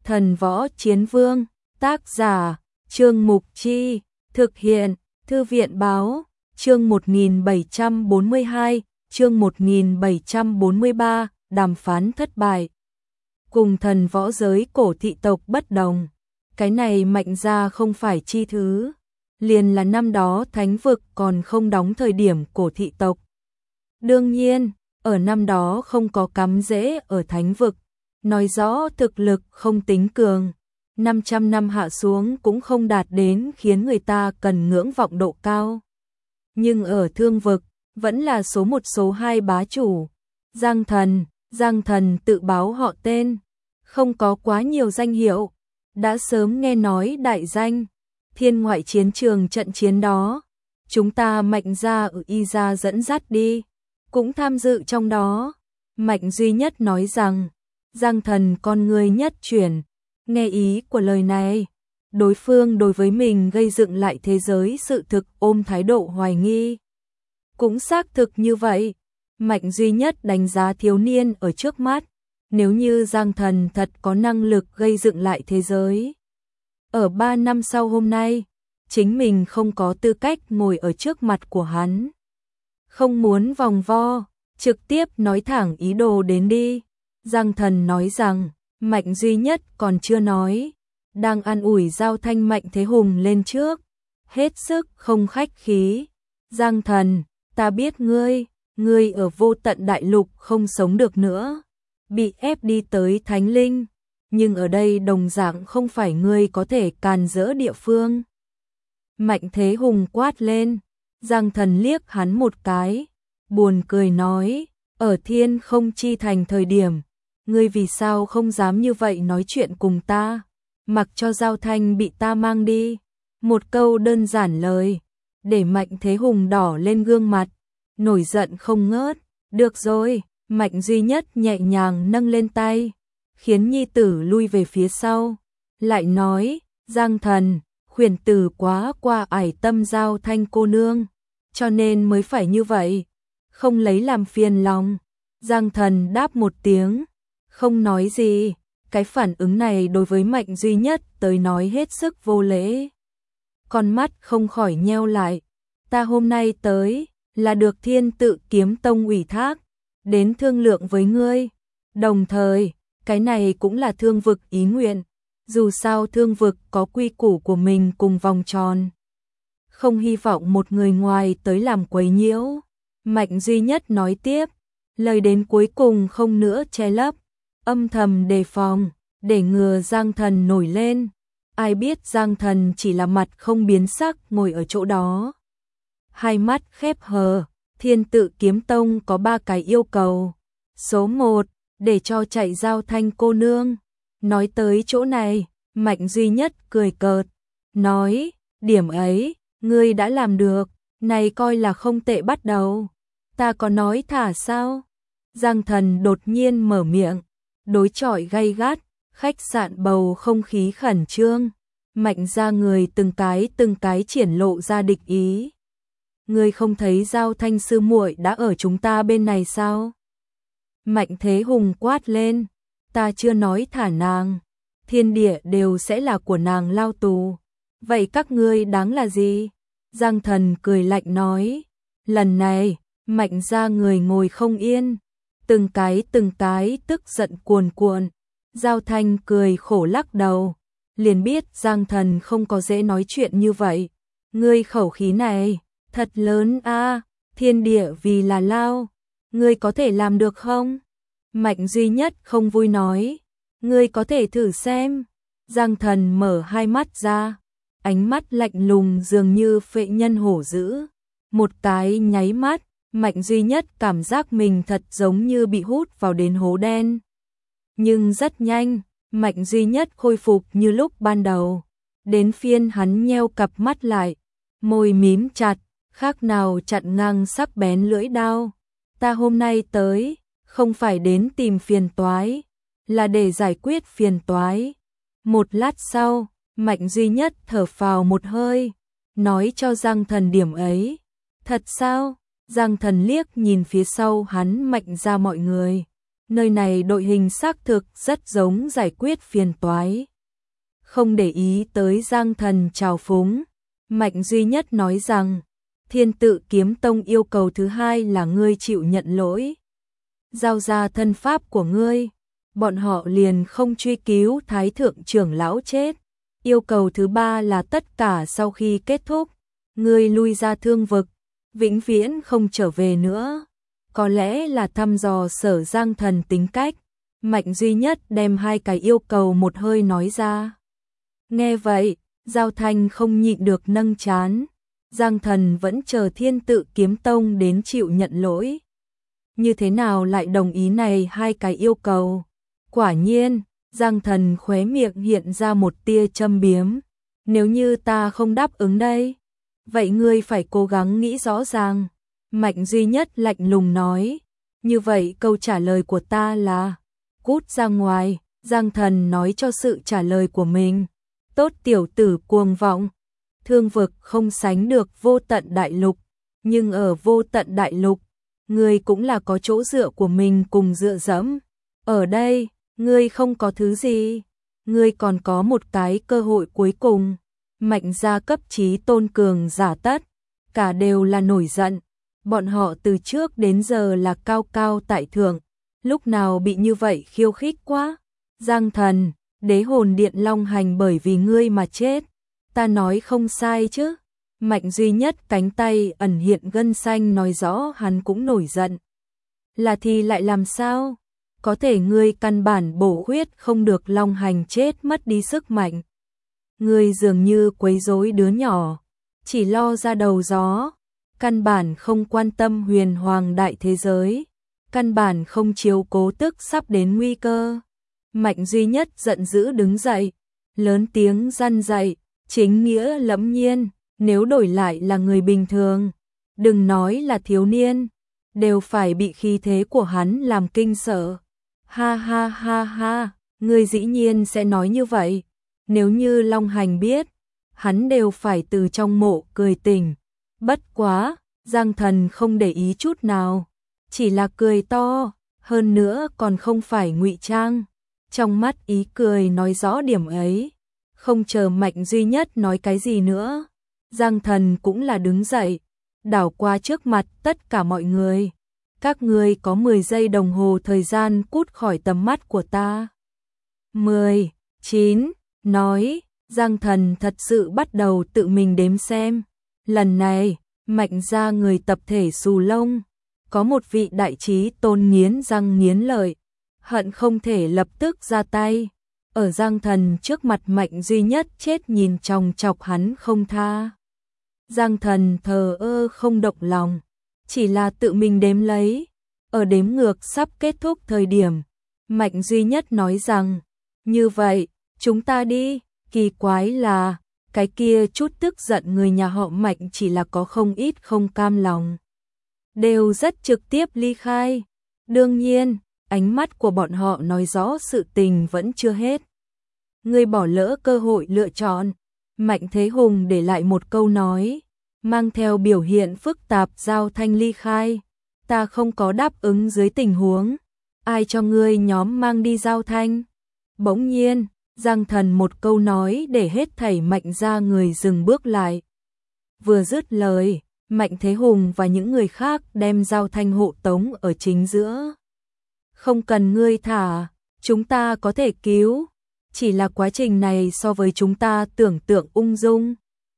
Thần Võ Chiến Vương, tác giả, Trương Mục Chi, thực hiện, Thư viện Báo, chương 1742, chương 1743, đàm phán thất bại. Cùng thần võ giới cổ thị tộc bất đồng, cái này Mạnh gia không phải chi thứ, liền là năm đó thánh vực còn không đóng thời điểm cổ thị tộc. Đương nhiên, ở năm đó không có cắm rễ ở thánh vực, nói rõ thực lực không tính cường, 500 năm hạ xuống cũng không đạt đến khiến người ta cần ngưỡng vọng độ cao. Nhưng ở thương vực, vẫn là số 1 số 2 bá chủ. Giang Thần tự báo họ tên, không có quá nhiều danh hiệu, đã sớm nghe nói đại danh. Thiên ngoại chiến trường trận chiến đó, chúng ta Mạnh gia ở Y gia dẫn dắt đi, cũng tham dự trong đó. Mạnh duy nhất nói rằng, Giang Thần con người nhất chuyển, nghe ý của lời này, đối phương đối với mình gây dựng lại thế giới sự thực ôm thái độ hoài nghi. Cũng xác thực như vậy, Mạnh duy nhất đánh giá thiếu niên ở trước mắt, nếu như Giang Thần thật có năng lực gây dựng lại thế giới. Ở 3 năm sau hôm nay, chính mình không có tư cách ngồi ở trước mặt của hắn. Không muốn vòng vo, trực tiếp nói thẳng ý đồ đến đi. Giang Thần nói rằng, Mạnh duy nhất còn chưa nói, đang an ủi giao thanh Mạnh Thế Hùng lên trước, hết sức không khách khí. Giang Thần, ta biết ngươi ở vô tận đại lục không sống được nữa, bị ép đi tới Thánh Linh, nhưng ở đây đồng dạng không phải ngươi có thể càn rỡ địa phương. Mạnh Thế Hùng quát lên, Giang Thần liếc hắn một cái, buồn cười nói, ở Thiên Không Chi Thành thời điểm, ngươi vì sao không dám như vậy nói chuyện cùng ta, mặc cho Giao Thanh bị ta mang đi. Một câu đơn giản lời, để Mạnh Thế Hùng đỏ lên gương mặt, nổi giận không ngớt. Được rồi, Mạnh duy nhất nhẹ nhàng nâng lên tay, khiến nhi tử lui về phía sau, lại nói, Giang Thần, khuyển tử quá qua ải tâm Giao Thanh cô nương, cho nên mới phải như vậy, không lấy làm phiền lòng. Giang Thần đáp một tiếng, không nói gì, cái phản ứng này đối với Mạnh duy nhất tới nói hết sức vô lễ. Con mắt không khỏi nheo lại, ta hôm nay tới, là được Thiên Tự Kiếm Tông ủy thác, đến thương lượng với ngươi, đồng thời, cái này cũng là thương vực ý nguyện, dù sao thương vực có quy củ của mình cùng vòng tròn. Không hy vọng một người ngoài tới làm quấy nhiễu. Mạnh duy nhất nói tiếp, lời đến cuối cùng không nữa che lấp, âm thầm đề phòng, để ngừa Giang Thần nổi lên. Ai biết Giang Thần chỉ là mặt không biến sắc ngồi ở chỗ đó. Hai mắt khép hờ, Thiên Tự Kiếm Tông có 3 cái yêu cầu. Số 1, để cho chạy Giao Thanh cô nương. Nói tới chỗ này, Mạnh duy nhất cười cợt, nói, điểm ấy, ngươi đã làm được, này coi là không tệ bắt đầu. Ta có nói thả sao? Giang Thần đột nhiên mở miệng, đối chọi gay gắt, khách sạn bầu không khí khẩn trương. Mạnh ra người từng cái triển lộ ra địch ý. Ngươi không thấy Giao Thanh sư muội đã ở chúng ta bên này sao? Mạnh Thế Hùng quát lên, ta chưa nói thả nàng, thiên địa đều sẽ là của nàng lao tù. Vậy các ngươi đáng là gì? Giang Thần cười lạnh nói, lần này, Mạnh ra người ngồi không yên, từng cái tức giận cuồn cuộn. Giao Thanh cười khổ lắc đầu, liền biết Giang Thần không có dễ nói chuyện như vậy. Ngươi khẩu khí này, thật lớn a, thiên địa vì là lao, ngươi có thể làm được không? Mạnh duy nhất không vui nói, ngươi có thể thử xem. Giang Thần mở hai mắt ra, ánh mắt lạnh lùng dường như phệ nhân hổ dữ. Một cái nháy mắt, Mạnh duy nhất cảm giác mình thật giống như bị hút vào đến hố đen. Nhưng rất nhanh, Mạnh duy nhất khôi phục như lúc ban đầu. Đến phiên hắn nheo cặp mắt lại, môi mím chặt, khác nào chặn ngang sắc bén lưỡi đao. Ta hôm nay tới, không phải đến tìm phiền toái, là để giải quyết phiền toái. Một lát sau, Mạnh duy nhất thở phào một hơi, nói cho Giang Thần điểm ấy. Thật sao? Giang Thần liếc nhìn phía sau hắn Mạnh ra mọi người, Nơi này đội hình xác thực rất giống giải quyết phiền toái. Không để ý tới Giang Thần trào phúng, Mạnh Duy Nhất nói rằng, Thiên Tự Kiếm Tông yêu cầu thứ hai là ngươi chịu nhận lỗi. Giao ra thân pháp của ngươi, bọn họ liền không truy cứu Thái Thượng trưởng lão chết. Yêu cầu thứ ba là tất cả sau khi kết thúc, ngươi lui ra Thương Vực, vĩnh viễn không trở về nữa. Có lẽ là thăm dò Sở Giang Thần tính cách, Mạnh Duy Nhất đem hai cái yêu cầu một hơi nói ra. Nghe vậy, Giao Thanh không nhịn được nâng trán. Giang Thần vẫn chờ Thiên Tự Kiếm Tông đến chịu nhận lỗi. Như thế nào lại đồng ý này hai cái yêu cầu? Quả nhiên, Giang Thần khóe miệng hiện ra một tia châm biếm. Nếu như ta không đáp ứng đây, vậy ngươi phải cố gắng nghĩ rõ ràng. Mạnh Duy Nhất lạnh lùng nói. Như vậy câu trả lời của ta là cút ra ngoài. Giang Thần nói cho sự trả lời của mình. Tốt tiểu tử cuồng vọng. Thương Vực không sánh được Vô Tận Đại Lục, nhưng ở Vô Tận Đại Lục, ngươi cũng là có chỗ dựa của mình cùng dựa dẫm. Ở đây, ngươi không có thứ gì, ngươi còn có một cái cơ hội cuối cùng. Mạnh gia cấp chí tôn cường giả tất, cả đều là nổi giận. Bọn họ từ trước đến giờ là cao cao tại thượng, lúc nào bị như vậy khiêu khích quá. Giang Thần, Đế Hồn Điện Long Hành bởi vì ngươi mà chết. Ta nói không sai chứ? Mạnh Duy Nhất cánh tay ẩn hiện gân xanh nói rõ hắn cũng nổi giận. Là thì lại làm sao? Có thể ngươi căn bản bổ huyết không được Long Hành chết mất đi sức mạnh. Ngươi dường như quấy rối đứa nhỏ, chỉ lo ra đầu gió, căn bản không quan tâm huyền hoàng đại thế giới, căn bản không chiếu cố tức sắp đến nguy cơ. Mạnh Duy Nhất giận dữ đứng dậy, lớn tiếng răn dạy. Chính nghĩa lẫm nhiên, nếu đổi lại là người bình thường, đừng nói là thiếu niên, đều phải bị khí thế của hắn làm kinh sợ. Ha ha ha ha, ngươi dĩ nhiên sẽ nói như vậy. Nếu như Long Hành biết, hắn đều phải từ trong mộ cười tỉnh. Bất quá, Giang Thần không để ý chút nào, chỉ là cười to, hơn nữa còn không phải ngụy trang. Trong mắt ý cười nói rõ điểm ấy. Không chờ Mạnh Duy Nhất nói cái gì nữa, Giang Thần cũng là đứng dậy, đảo qua trước mặt tất cả mọi người. Các ngươi có 10 giây đồng hồ thời gian cút khỏi tầm mắt của ta. 10, 9, nói, Giang Thần thật sự bắt đầu tự mình đếm xem. Lần này, Mạnh gia người tập thể xù lông, có một vị đại trí tôn nghiến răng nghiến lợi, hận không thể lập tức ra tay. Ở Giang Thần trước mặt Mạnh Duy Nhất chết nhìn chòng chọc hắn không tha. Giang Thần thờ ơ không động lòng, chỉ là tự mình đếm lấy. Ở đếm ngược sắp kết thúc thời điểm, Mạnh Duy Nhất nói rằng, như vậy, chúng ta đi. Kỳ quái là, cái kia chút tức giận người nhà họ Mạnh chỉ là có không ít không cam lòng. Đều rất trực tiếp ly khai. Đương nhiên, ánh mắt của bọn họ nói rõ sự tình vẫn chưa hết. Ngươi bỏ lỡ cơ hội lựa chọn. Mạnh Thế Hùng để lại một câu nói, mang theo biểu hiện phức tạp Giao Thanh ly khai. Ta không có đáp ứng dưới tình huống. Ai cho ngươi nhóm mang đi Giao Thanh? Bỗng nhiên, Giang Thần một câu nói để hết thảy Mạnh gia người dừng bước lại. Vừa dứt lời, Mạnh Thế Hùng và những người khác đem Giao Thanh hộ tống ở chính giữa. Không cần ngươi thả, chúng ta có thể cứu. Chỉ là quá trình này so với chúng ta tưởng tượng ung dung.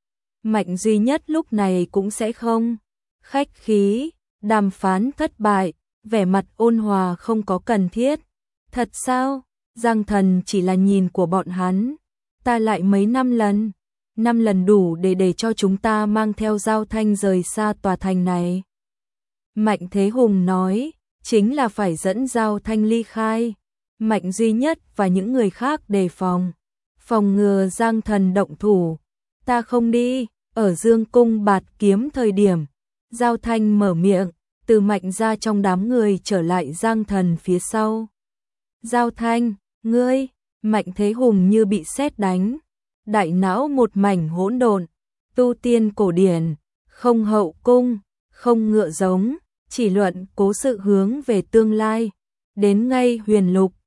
Mạnh Duy Nhất lúc này cũng sẽ không khách khí, đàm phán thất bại, vẻ mặt ôn hòa không có cần thiết. Thật sao? Giang Thần chỉ là nhìn của bọn hắn. Ta lại mấy 5 lần. 5 lần đủ để cho chúng ta mang theo Giao Thanh rời xa tòa thành này. Mạnh Thế Hùng nói, chính là phải dẫn Giao Thanh ly khai. Mạnh Duy Nhất và những người khác đề phòng. Phòng ngừa Giang Thần động thủ. Ta không đi. Ở Dương Cung Bạt Kiếm thời điểm, Giao Thanh mở miệng, từ Mạnh ra trong đám người trở lại Giang Thần phía sau. Giao Thanh, ngươi, Mạnh Thế Hùng như bị sét đánh. Đại não một mảnh hỗn độn, tu tiên cổ điển, không hậu cung, không ngựa giống, chỉ luận cố sự hướng về tương lai. đến ngay Huyền Lục,